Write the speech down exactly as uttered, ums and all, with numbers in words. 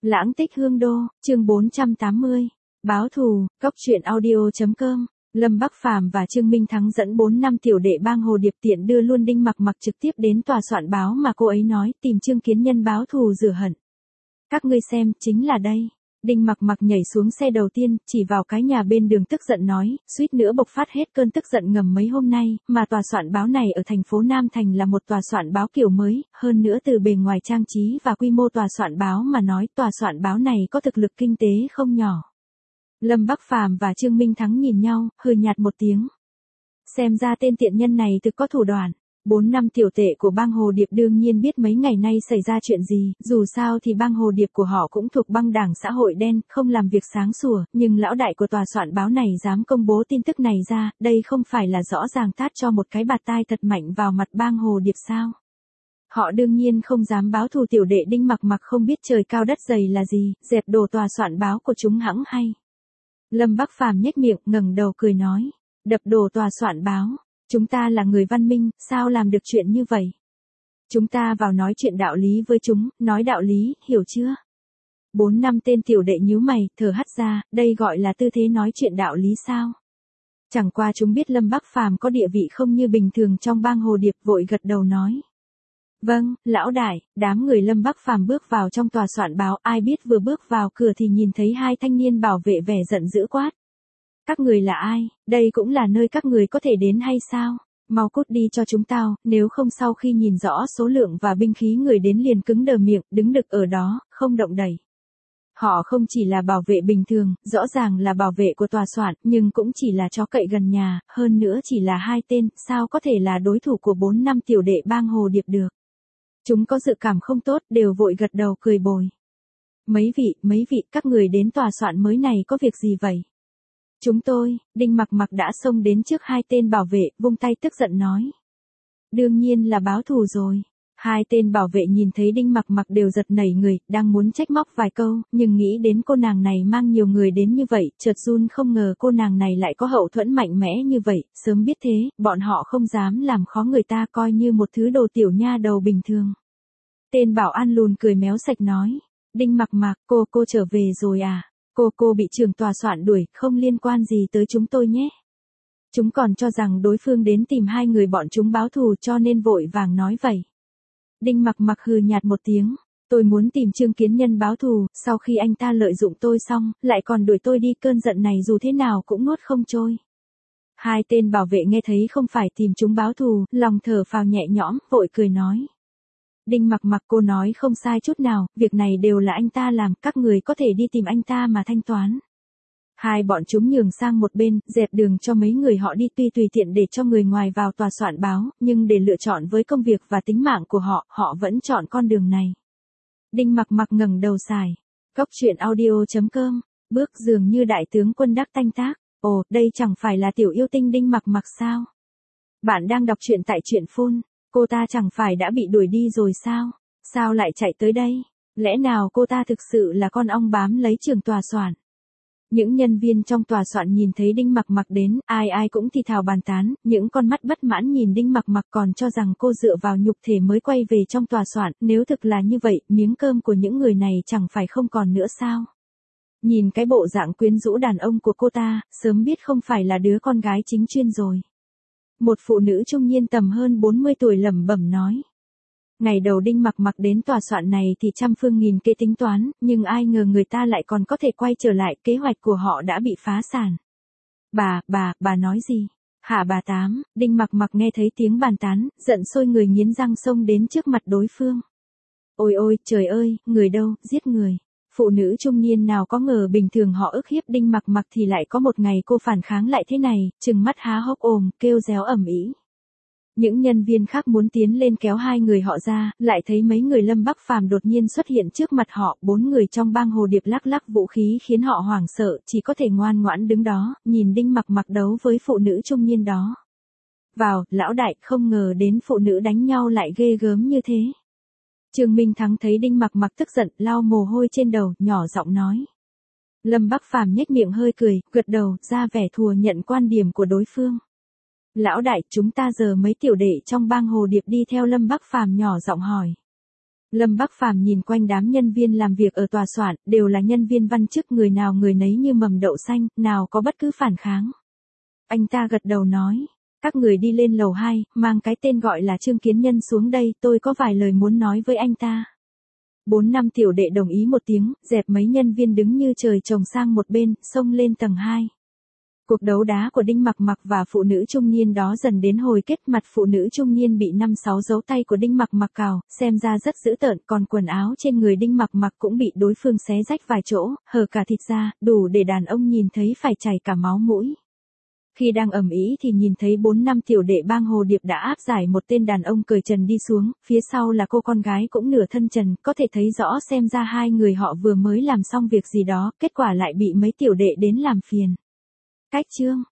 Lãng tích hương đô, chương bốn trăm tám mươi. Báo thù, cóc truyện audio chấm com. Lâm Bắc Phàm và Trương Minh Thắng dẫn bốn năm tiểu đệ bang Hồ Điệp tiện đưa luôn Đinh Mặc Mặc trực tiếp đến tòa soạn báo mà cô ấy nói tìm Trương Kiến Nhân báo thù rửa hận. Các ngươi xem, chính là đây. Đinh Mặc Mặc nhảy xuống xe đầu tiên, chỉ vào cái nhà bên đường tức giận nói, suýt nữa bộc phát hết cơn tức giận ngầm mấy hôm nay, mà tòa soạn báo này ở thành phố Nam Thành là một tòa soạn báo kiểu mới, hơn nữa từ bề ngoài trang trí và quy mô tòa soạn báo mà nói, tòa soạn báo này có thực lực kinh tế không nhỏ. Lâm Bắc Phàm và Trương Minh Thắng nhìn nhau, hừ nhạt một tiếng. Xem ra tên tiện nhân này thực có thủ đoạn. Bốn năm tiểu tệ của bang Hồ Điệp đương nhiên biết mấy ngày nay xảy ra chuyện gì, dù sao thì bang Hồ Điệp của họ cũng thuộc băng đảng xã hội đen, không làm việc sáng sủa, nhưng lão đại của tòa soạn báo này dám công bố tin tức này ra, đây không phải là rõ ràng tát cho một cái bạt tai thật mạnh vào mặt bang Hồ Điệp sao? Họ đương nhiên không dám báo thù tiểu đệ Đinh Mặc Mặc không biết trời cao đất dày là gì, dẹp đổ tòa soạn báo của chúng hẵng hay. Lâm Bắc Phàm nhếch miệng, ngẩng đầu cười nói, đập đổ tòa soạn báo. Chúng ta là người văn minh, sao làm được chuyện như vậy? Chúng ta vào nói chuyện đạo lý với chúng, nói đạo lý, hiểu chưa? Bốn năm tên tiểu đệ nhíu mày, thở hắt ra, đây gọi là tư thế nói chuyện đạo lý sao? Chẳng qua chúng biết Lâm Bắc Phàm có địa vị không như bình thường trong bang Hồ Điệp, vội gật đầu nói. Vâng, lão đại. Đám người Lâm Bắc Phàm bước vào trong tòa soạn báo, ai biết vừa bước vào cửa thì nhìn thấy hai thanh niên bảo vệ vẻ giận dữ quát. Các người là ai, đây cũng là nơi các người có thể đến hay sao? Mau cút đi cho chúng tao, nếu không sau khi nhìn rõ số lượng và binh khí người đến liền cứng đờ miệng, đứng đực ở đó, không động đậy. Họ không chỉ là bảo vệ bình thường, rõ ràng là bảo vệ của tòa soạn, nhưng cũng chỉ là chó cậy gần nhà, hơn nữa chỉ là hai tên, sao có thể là đối thủ của bốn năm tiểu đệ bang Hồ Điệp được. Chúng có dự cảm không tốt, đều vội gật đầu cười bồi. Mấy vị, mấy vị, các người đến tòa soạn mới này có việc gì vậy? Chúng tôi, Đinh Mặc Mặc đã xông đến trước hai tên bảo vệ, vung tay tức giận nói. Đương nhiên là báo thù rồi. Hai tên bảo vệ nhìn thấy Đinh Mặc Mặc đều giật nảy người, đang muốn trách móc vài câu, nhưng nghĩ đến cô nàng này mang nhiều người đến như vậy, chợt run không ngờ cô nàng này lại có hậu thuẫn mạnh mẽ như vậy, sớm biết thế, bọn họ không dám làm khó người ta coi như một thứ đồ tiểu nha đầu bình thường. Tên bảo an lùn cười méo sạch nói, Đinh Mặc Mặc, cô cô trở về rồi à? Cô cô bị trưởng tòa soạn đuổi, không liên quan gì tới chúng tôi nhé. Chúng còn cho rằng đối phương đến tìm hai người bọn chúng báo thù cho nên vội vàng nói vậy. Đinh Mặc Mặc hừ nhạt một tiếng, tôi muốn tìm Trương Kiến Nhân báo thù, sau khi anh ta lợi dụng tôi xong, lại còn đuổi tôi đi, cơn giận này dù thế nào cũng nuốt không trôi. Hai tên bảo vệ nghe thấy không phải tìm chúng báo thù, lòng thở phào nhẹ nhõm, vội cười nói. Đinh Mặc Mặc, cô nói không sai chút nào, việc này đều là anh ta làm, các người có thể đi tìm anh ta mà thanh toán. Hai bọn chúng nhường sang một bên, dẹp đường cho mấy người họ đi, tuy tùy tiện để cho người ngoài vào tòa soạn báo, nhưng để lựa chọn với công việc và tính mạng của họ, họ vẫn chọn con đường này. Đinh Mặc Mặc ngẩng đầu xài. Cóc truyện audio chấm com, bước dường như đại tướng quân đắc tanh tác. Ồ, đây chẳng phải là tiểu yêu tinh Đinh Mặc Mặc sao? Bạn đang đọc truyện tại truyện phone. Cô ta chẳng phải đã bị đuổi đi rồi sao? Sao lại chạy tới đây? Lẽ nào cô ta thực sự là con ong bám lấy trưởng tòa soạn? Những nhân viên trong tòa soạn nhìn thấy Đinh Mặc Mặc đến, ai ai cũng thì thào bàn tán, những con mắt bất mãn nhìn Đinh Mặc Mặc còn cho rằng cô dựa vào nhục thể mới quay về trong tòa soạn, nếu thực là như vậy, miếng cơm của những người này chẳng phải không còn nữa sao? Nhìn cái bộ dạng quyến rũ đàn ông của cô ta, sớm biết không phải là đứa con gái chính chuyên rồi. Một phụ nữ trung niên tầm hơn bốn mươi tuổi lẩm bẩm nói. Ngày đầu Đinh Mặc Mặc đến tòa soạn này thì trăm phương nghìn kế tính toán, nhưng ai ngờ người ta lại còn có thể quay trở lại, kế hoạch của họ đã bị phá sản. Bà, bà, bà nói gì? Hả bà Tám? Đinh Mặc Mặc nghe thấy tiếng bàn tán, giận sôi người nghiến răng xông đến trước mặt đối phương. Ôi ôi, trời ơi, người đâu, giết người. Phụ nữ trung niên nào có ngờ bình thường họ ức hiếp Đinh Mặc Mặc thì lại có một ngày cô phản kháng lại thế này, trừng mắt há hốc ồm, kêu réo ầm ĩ. Những nhân viên khác muốn tiến lên kéo hai người họ ra, lại thấy mấy người Lâm Bắc Phàm đột nhiên xuất hiện trước mặt họ, bốn người trong bang Hồ Điệp lắc lắc vũ khí khiến họ hoảng sợ, chỉ có thể ngoan ngoãn đứng đó, nhìn Đinh Mặc Mặc đấu với phụ nữ trung niên đó. Vào, lão đại, không ngờ đến phụ nữ đánh nhau lại ghê gớm như thế. Trương Minh Thắng thấy Đinh Mặc Mặc tức giận, lau mồ hôi trên đầu, nhỏ giọng nói. Lâm Bắc Phàm nhếch miệng hơi cười, gật đầu, ra vẻ thùa nhận quan điểm của đối phương. Lão đại, chúng ta giờ mấy tiểu đệ trong bang Hồ Điệp đi theo Lâm Bắc Phàm nhỏ giọng hỏi. Lâm Bắc Phàm nhìn quanh đám nhân viên làm việc ở tòa soạn, đều là nhân viên văn chức, người nào người nấy như mầm đậu xanh, nào có bất cứ phản kháng. Anh ta gật đầu nói, các người đi lên lầu hai, mang cái tên gọi là Trương Kiến Nhân xuống đây, tôi có vài lời muốn nói với anh ta. Bốn năm tiểu đệ đồng ý một tiếng, dẹp mấy nhân viên đứng như trời trồng sang một bên, xông lên tầng hai. Cuộc đấu đá của Đinh Mặc Mặc và phụ nữ trung niên đó dần đến hồi kết, mặt phụ nữ trung niên bị năm sáu dấu tay của Đinh Mặc Mặc cào, xem ra rất dữ tợn, còn quần áo trên người Đinh Mặc Mặc cũng bị đối phương xé rách vài chỗ, hở cả thịt ra, đủ để đàn ông nhìn thấy phải chảy cả máu mũi. Khi đang ầm ĩ thì nhìn thấy bốn năm tiểu đệ bang Hồ Điệp đã áp giải một tên đàn ông cởi trần đi xuống, phía sau là cô con gái cũng nửa thân trần, có thể thấy rõ xem ra hai người họ vừa mới làm xong việc gì đó, kết quả lại bị mấy tiểu đệ đến làm phiền. Cách chương